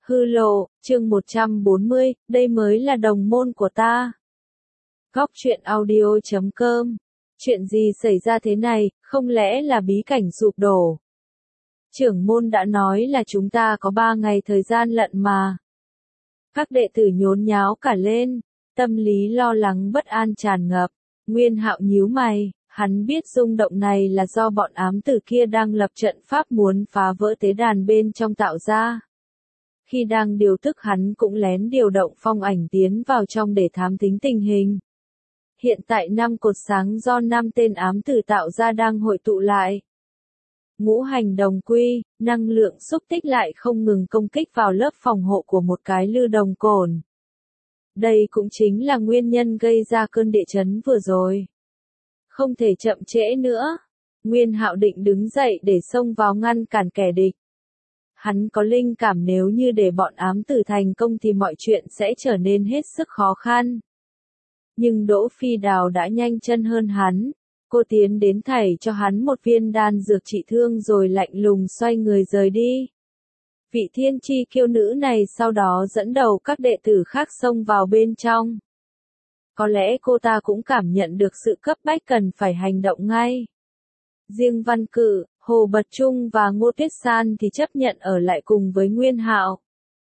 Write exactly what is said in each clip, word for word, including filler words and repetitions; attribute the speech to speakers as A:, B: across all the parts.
A: Hư lộ, chương một trăm bốn mươi, đây mới là đồng môn của ta. Góc truyện audio chấm com. Chuyện gì xảy ra thế này, không lẽ là bí cảnh sụp đổ? Trưởng môn đã nói là chúng ta có ba ngày thời gian lận mà. Các đệ tử nhốn nháo cả lên, tâm lý lo lắng bất an tràn ngập. Nguyên Hạo nhíu mày, hắn biết rung động này là do bọn ám tử kia đang lập trận pháp muốn phá vỡ tế đàn bên trong tạo ra. Khi đang điều tức hắn cũng lén điều động phong ảnh tiến vào trong để thám thính tình hình. Hiện tại năm cột sáng do năm tên ám tử tạo ra đang hội tụ lại. Ngũ hành đồng quy, năng lượng xúc tích lại không ngừng công kích vào lớp phòng hộ của một cái lư đồng cồn. Đây cũng chính là nguyên nhân gây ra cơn địa chấn vừa rồi. Không thể chậm trễ nữa. Nguyên Hạo định đứng dậy để xông vào ngăn cản kẻ địch. Hắn có linh cảm nếu như để bọn ám tử thành công thì mọi chuyện sẽ trở nên hết sức khó khăn. Nhưng Đỗ Phi Đào đã nhanh chân hơn hắn. Cô tiến đến thảy cho hắn một viên đan dược trị thương rồi lạnh lùng xoay người rời đi. Vị thiên chi kiêu nữ này sau đó dẫn đầu các đệ tử khác xông vào bên trong. Có lẽ cô ta cũng cảm nhận được sự cấp bách cần phải hành động ngay. Riêng Văn Cự, Hồ Bật Trung và Ngô Tuyết San thì chấp nhận ở lại cùng với Nguyên Hạo.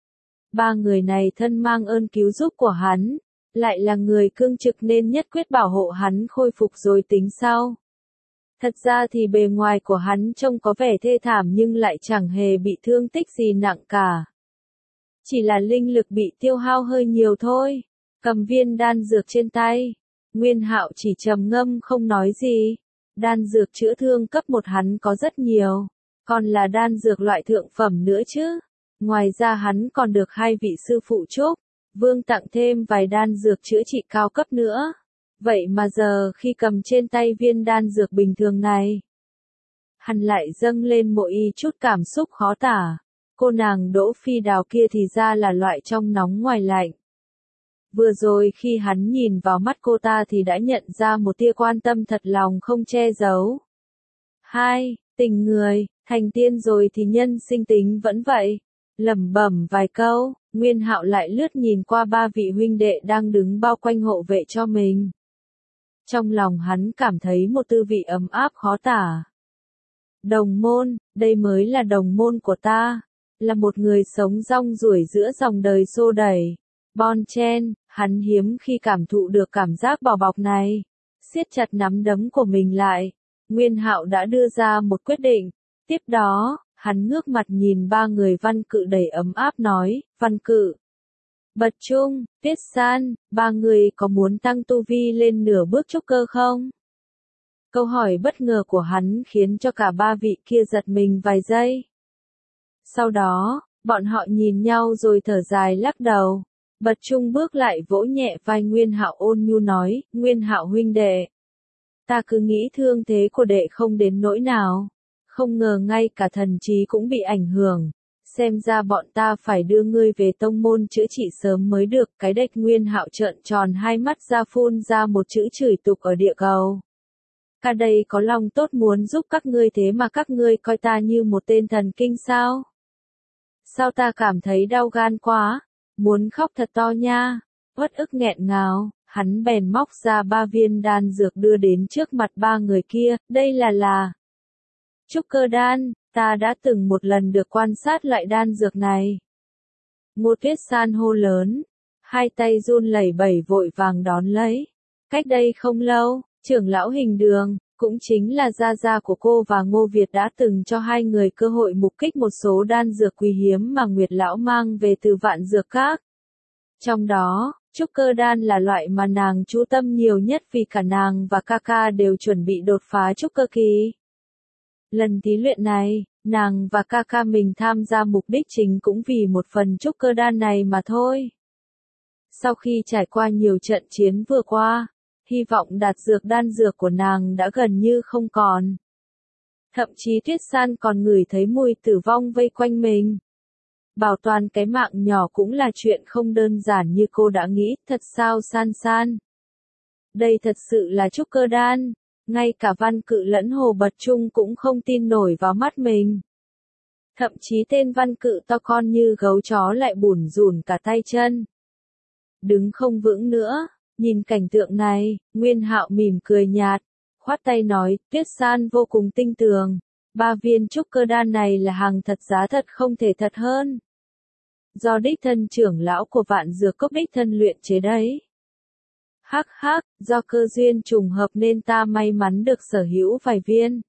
A: Ba người này thân mang ơn cứu giúp của hắn, lại là người cương trực nên nhất quyết bảo hộ hắn khôi phục rồi tính sau. Thật ra thì bề ngoài của hắn trông có vẻ thê thảm nhưng lại chẳng hề bị thương tích gì nặng cả. Chỉ là linh lực bị tiêu hao hơi nhiều thôi. Cầm viên đan dược trên tay, Nguyên Hạo chỉ trầm ngâm không nói gì. Đan dược chữa thương cấp một hắn có rất nhiều, còn là đan dược loại thượng phẩm nữa chứ. Ngoài ra hắn còn được hai vị sư phụ chúc, vương tặng thêm vài đan dược chữa trị cao cấp nữa. Vậy mà giờ khi cầm trên tay viên đan dược bình thường này, hắn lại dâng lên mỗi chút cảm xúc khó tả. Cô nàng Đỗ Phi Đào kia thì ra là loại trong nóng ngoài lạnh. Vừa rồi khi hắn nhìn vào mắt cô ta thì đã nhận ra một tia quan tâm thật lòng không che giấu. Hai, tình người, thành tiên rồi thì nhân sinh tính vẫn vậy. Lẩm bẩm vài câu, Nguyên Hạo lại lướt nhìn qua ba vị huynh đệ đang đứng bao quanh hộ vệ cho mình. Trong lòng hắn cảm thấy một tư vị ấm áp khó tả. Đồng môn, đây mới là đồng môn của ta, là một người sống rong ruổi giữa dòng đời xô đẩy. Bon chen, hắn hiếm khi cảm thụ được cảm giác bảo bọc này. Siết chặt nắm đấm của mình lại, Nguyên Hạo đã đưa ra một quyết định. Tiếp đó, hắn ngước mặt nhìn ba người Văn Cự đầy ấm áp nói, Văn Cự, Bật Trung, Tuyết San, ba người có muốn tăng tu vi lên nửa bước trúc cơ không? Câu hỏi bất ngờ của hắn khiến cho cả ba vị kia giật mình vài giây. Sau đó, bọn họ nhìn nhau rồi thở dài lắc đầu. Bật Trung bước lại vỗ nhẹ vai Nguyên Hạo ôn nhu nói, Nguyên Hạo huynh đệ, ta cứ nghĩ thương thế của đệ không đến nỗi nào, không ngờ ngay cả thần trí cũng bị ảnh hưởng, xem ra bọn ta phải đưa ngươi về tông môn chữa trị sớm mới được. Cái đếch Nguyên Hạo trợn tròn hai mắt ra phun ra một chữ chửi tục ở địa cầu. Ca đây có lòng tốt muốn giúp các ngươi thế mà các ngươi coi ta như một tên thần kinh sao? Sao ta cảm thấy đau gan quá? Muốn khóc thật to nha, uất ức nghẹn ngào, hắn bèn móc ra ba viên đan dược đưa đến trước mặt ba người kia, đây là là trúc cơ đan, ta đã từng một lần được quan sát loại đan dược này. Ngô Tuyết San hô lớn, hai tay run lẩy bẩy vội vàng đón lấy. Cách đây không lâu, trưởng lão Hình Đường, cũng chính là gia gia của cô và Ngô Việt đã từng cho hai người cơ hội mục kích một số đan dược quý hiếm mà Nguyệt lão mang về từ Vạn Dược Các. Trong đó, trúc cơ đan là loại mà nàng chú tâm nhiều nhất vì cả nàng và ca ca đều chuẩn bị đột phá trúc cơ kỳ. Lần thí luyện này, nàng và ca ca mình tham gia mục đích chính cũng vì một phần trúc cơ đan này mà thôi. Sau khi trải qua nhiều trận chiến vừa qua, hy vọng đạt dược đan dược của nàng đã gần như không còn. Thậm chí Tuyết San còn ngửi thấy mùi tử vong vây quanh mình. Bảo toàn cái mạng nhỏ cũng là chuyện không đơn giản như cô đã nghĩ, thật sao San San? Đây thật sự là trúc cơ đan, ngay cả Văn Cự lẫn Hồ Bật Trung cũng không tin nổi vào mắt mình. Thậm chí tên văn cự to con như gấu chó lại bủn rủn cả tay chân. Đứng không vững nữa, nhìn cảnh tượng này, Nguyên Hạo mỉm cười nhạt, khoát tay nói, Tuyết San vô cùng tinh tường, ba viên trúc cơ đan này là hàng thật giá thật không thể thật hơn. Do đích thân trưởng lão của Vạn Dược Cốc đích thân luyện chế đấy. Hắc hắc, do cơ duyên trùng hợp nên ta may mắn được sở hữu vài viên.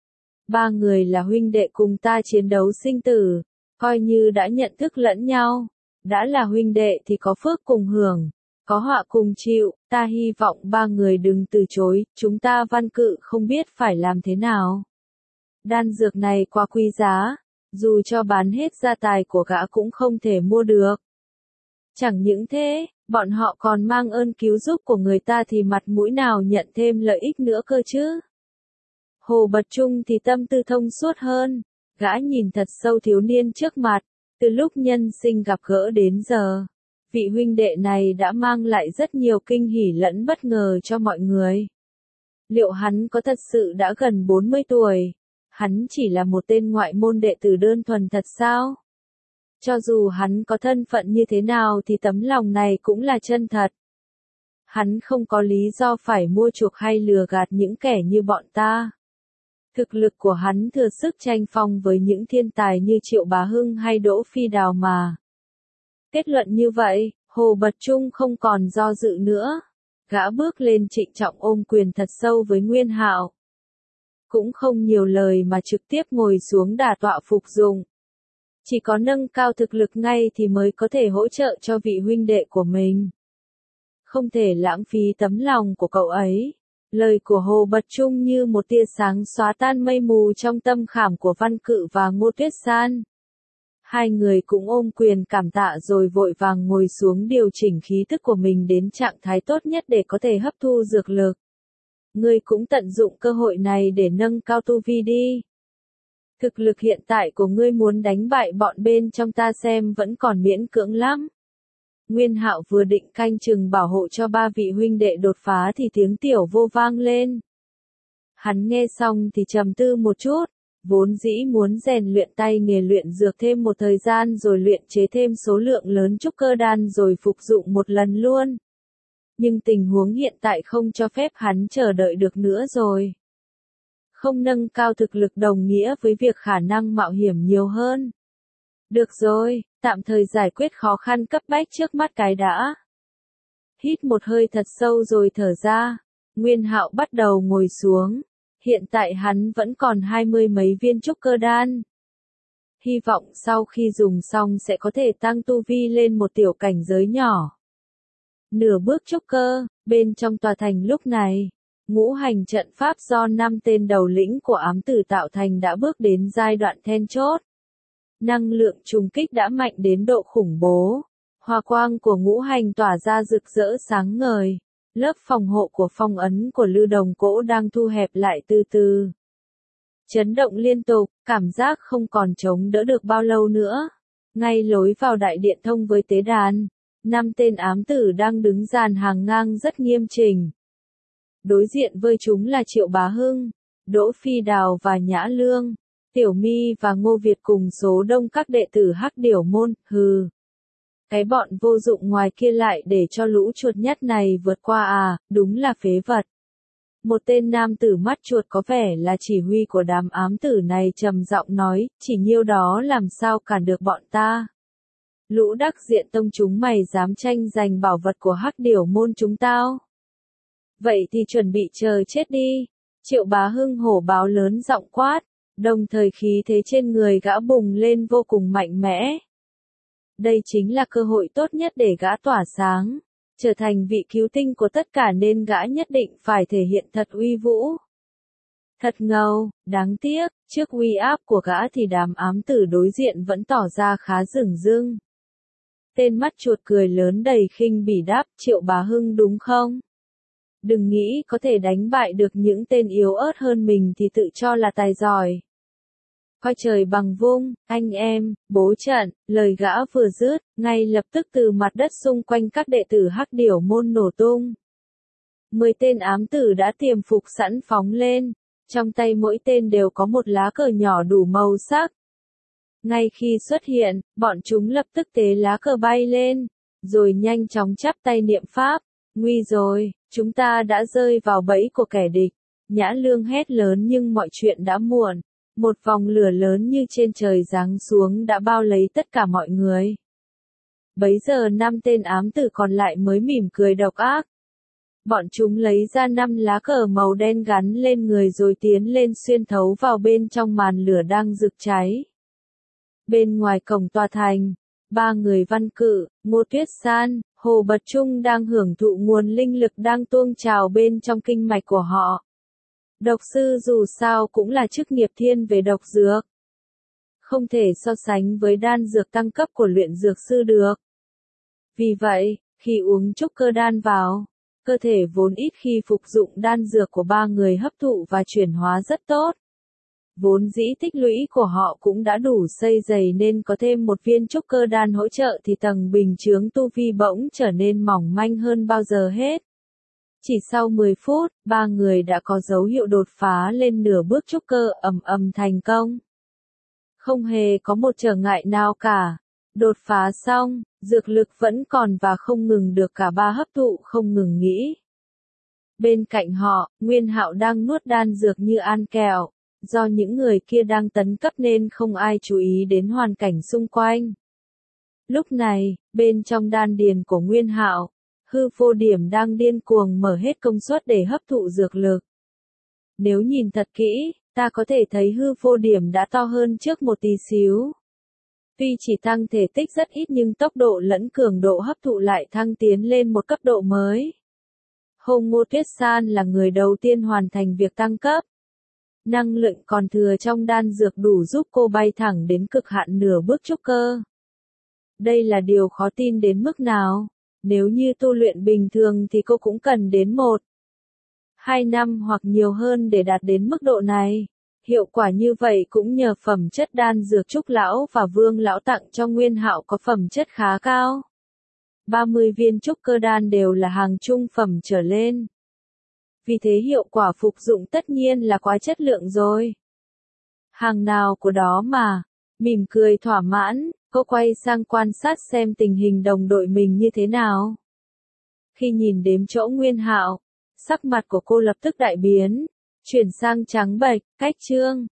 A: Ba người là huynh đệ cùng ta chiến đấu sinh tử, coi như đã nhận thức lẫn nhau. Đã là huynh đệ thì có phước cùng hưởng, có họa cùng chịu, ta hy vọng ba người đừng từ chối, chúng ta văn cự không biết phải làm thế nào. Đan dược này quá quý giá, dù cho bán hết gia tài của gã cũng không thể mua được. Chẳng những thế, bọn họ còn mang ơn cứu giúp của người ta thì mặt mũi nào nhận thêm lợi ích nữa cơ chứ. Hồ Bật Trung thì tâm tư thông suốt hơn, gã nhìn thật sâu thiếu niên trước mặt, từ lúc nhân sinh gặp gỡ đến giờ. Vị huynh đệ này đã mang lại rất nhiều kinh hỉ lẫn bất ngờ cho mọi người. Liệu hắn có thật sự đã gần bốn mươi tuổi? Hắn chỉ là một tên ngoại môn đệ tử đơn thuần thật sao? Cho dù hắn có thân phận như thế nào thì tấm lòng này cũng là chân thật. Hắn không có lý do phải mua chuộc hay lừa gạt những kẻ như bọn ta. Thực lực của hắn thừa sức tranh phong với những thiên tài như Triệu Bá Hưng hay Đỗ Phi Đào mà. Kết luận như vậy, Hồ Bật Trung không còn do dự nữa. Gã bước lên trịnh trọng ôm quyền thật sâu với Nguyên Hạo. Cũng không nhiều lời mà trực tiếp ngồi xuống đả tọa phục dụng. Chỉ có nâng cao thực lực ngay thì mới có thể hỗ trợ cho vị huynh đệ của mình. Không thể lãng phí tấm lòng của cậu ấy. Lời của Hồ Bật Trung như một tia sáng xóa tan mây mù trong tâm khảm của Văn Cự và Ngô Tuyết San. Hai người cũng ôm quyền cảm tạ rồi vội vàng ngồi xuống điều chỉnh khí tức của mình đến trạng thái tốt nhất để có thể hấp thu dược lực. Ngươi cũng tận dụng cơ hội này để nâng cao tu vi đi. Thực lực hiện tại của ngươi muốn đánh bại bọn bên trong ta xem vẫn còn miễn cưỡng lắm. Nguyên Hạo vừa định canh chừng bảo hộ cho ba vị huynh đệ đột phá thì tiếng tiểu vô vang lên. Hắn nghe xong thì trầm tư một chút, vốn dĩ muốn rèn luyện tay nghề luyện dược thêm một thời gian rồi luyện chế thêm số lượng lớn trúc cơ đan rồi phục dụng một lần luôn. Nhưng tình huống hiện tại không cho phép hắn chờ đợi được nữa rồi. Không nâng cao thực lực đồng nghĩa với việc khả năng mạo hiểm nhiều hơn. Được rồi, tạm thời giải quyết khó khăn cấp bách trước mắt cái đã. Hít một hơi thật sâu rồi thở ra, Nguyên Hạo bắt đầu ngồi xuống. Hiện tại hắn vẫn còn hai mươi mấy viên trúc cơ đan. Hy vọng sau khi dùng xong sẽ có thể tăng tu vi lên một tiểu cảnh giới nhỏ. Nửa bước trúc cơ, bên trong tòa thành lúc này, ngũ hành trận pháp do năm tên đầu lĩnh của ám tử tạo thành đã bước đến giai đoạn then chốt. Năng lượng trùng kích đã mạnh đến độ khủng bố. Hòa quang của ngũ hành tỏa ra rực rỡ sáng ngời. Lớp phòng hộ của phong ấn của Lư Đồng Cỗ đang thu hẹp lại từ từ. Chấn động liên tục, cảm giác không còn chống đỡ được bao lâu nữa. Ngay lối vào đại điện thông với tế đàn, năm tên ám tử đang đứng dàn hàng ngang rất nghiêm chỉnh. Đối diện với chúng là Triệu Bá Hưng, Đỗ Phi Đào và Nhã Lương, Tiểu My và Ngô Việt cùng số đông các đệ tử Hắc Điểu môn, hừ. Cái bọn vô dụng ngoài kia lại để cho lũ chuột nhắt này vượt qua à, đúng là phế vật. Một tên nam tử mắt chuột có vẻ là chỉ huy của đám ám tử này trầm giọng nói, chỉ nhiêu đó làm sao cản được bọn ta. Lũ đắc diện tông chúng mày dám tranh giành bảo vật của Hắc Điểu môn chúng tao. Vậy thì chuẩn bị chờ chết đi. Triệu Bá Hưng hổ báo lớn giọng quát, đồng thời khí thế trên người gã bùng lên vô cùng mạnh mẽ. Đây chính là cơ hội tốt nhất để gã tỏa sáng, trở thành vị cứu tinh của tất cả nên gã nhất định phải thể hiện thật uy vũ. Thật ngầu, đáng tiếc, trước uy áp của gã thì đám ám tử đối diện vẫn tỏ ra khá dửng dưng. Tên mắt chuột cười lớn đầy khinh bỉ đáp, Triệu Bá Hưng đúng không? Đừng nghĩ có thể đánh bại được những tên yếu ớt hơn mình thì tự cho là tài giỏi. Coi trời bằng vung, anh em, bố trận, lời gã vừa dứt, ngay lập tức từ mặt đất xung quanh các đệ tử Hắc Điểu môn nổ tung. Mười tên ám tử đã tiềm phục sẵn phóng lên, trong tay mỗi tên đều có một lá cờ nhỏ đủ màu sắc. Ngay khi xuất hiện, bọn chúng lập tức tế lá cờ bay lên, rồi nhanh chóng chắp tay niệm pháp. Nguy rồi, chúng ta đã rơi vào bẫy của kẻ địch. Nhã Lương hét lớn nhưng mọi chuyện đã muộn. Một vòng lửa lớn như trên trời giáng xuống đã bao lấy tất cả mọi người. Bấy giờ năm tên ám tử còn lại mới mỉm cười độc ác. Bọn chúng lấy ra năm lá cờ màu đen gắn lên người rồi tiến lên xuyên thấu vào bên trong màn lửa đang rực cháy. Bên ngoài cổng tòa thành, ba người Văn Cự, Ngô Tuyết San, Hồ Bật Trung đang hưởng thụ nguồn linh lực đang tuôn trào bên trong kinh mạch của họ. Độc sư dù sao cũng là chức nghiệp thiên về độc dược. Không thể so sánh với đan dược tăng cấp của luyện dược sư được. Vì vậy, khi uống trúc cơ đan vào, cơ thể vốn ít khi phục dụng đan dược của ba người hấp thụ và chuyển hóa rất tốt. Vốn dĩ tích lũy của họ cũng đã đủ xây dày nên có thêm một viên trúc cơ đan hỗ trợ thì tầng bình chướng tu vi bỗng trở nên mỏng manh hơn bao giờ hết. Chỉ sau mười phút, ba người đã có dấu hiệu đột phá lên nửa bước trúc cơ ầm ầm thành công. Không hề có một trở ngại nào cả. Đột phá xong, dược lực vẫn còn và không ngừng được cả ba hấp thụ không ngừng nghỉ. Bên cạnh họ, Nguyên Hạo đang nuốt đan dược như ăn kẹo. Do những người kia đang tấn cấp nên không ai chú ý đến hoàn cảnh xung quanh. Lúc này, bên trong đan điền của Nguyên Hạo, hư vô điểm đang điên cuồng mở hết công suất để hấp thụ dược lực. Nếu nhìn thật kỹ, ta có thể thấy hư vô điểm đã to hơn trước một tí xíu. Tuy chỉ tăng thể tích rất ít nhưng tốc độ lẫn cường độ hấp thụ lại thăng tiến lên một cấp độ mới. Hồ Ngô Tuyết San là người đầu tiên hoàn thành việc tăng cấp. Năng lượng còn thừa trong đan dược đủ giúp cô bay thẳng đến cực hạn nửa bước trúc cơ. Đây là điều khó tin đến mức nào. Nếu như tu luyện bình thường thì cô cũng cần đến một, hai năm hoặc nhiều hơn để đạt đến mức độ này. Hiệu quả như vậy cũng nhờ phẩm chất đan dược Trúc Lão và Vương Lão tặng cho Nguyên Hạo có phẩm chất khá cao. ba mươi viên trúc cơ đan đều là hàng trung phẩm trở lên. Vì thế hiệu quả phục dụng tất nhiên là quá chất lượng rồi. Hàng nào của đó mà. Mỉm cười thỏa mãn, cô quay sang quan sát xem tình hình đồng đội mình như thế nào. Khi nhìn đếm chỗ Nguyên Hạo, sắc mặt của cô lập tức đại biến, chuyển sang trắng bệch, cách trương.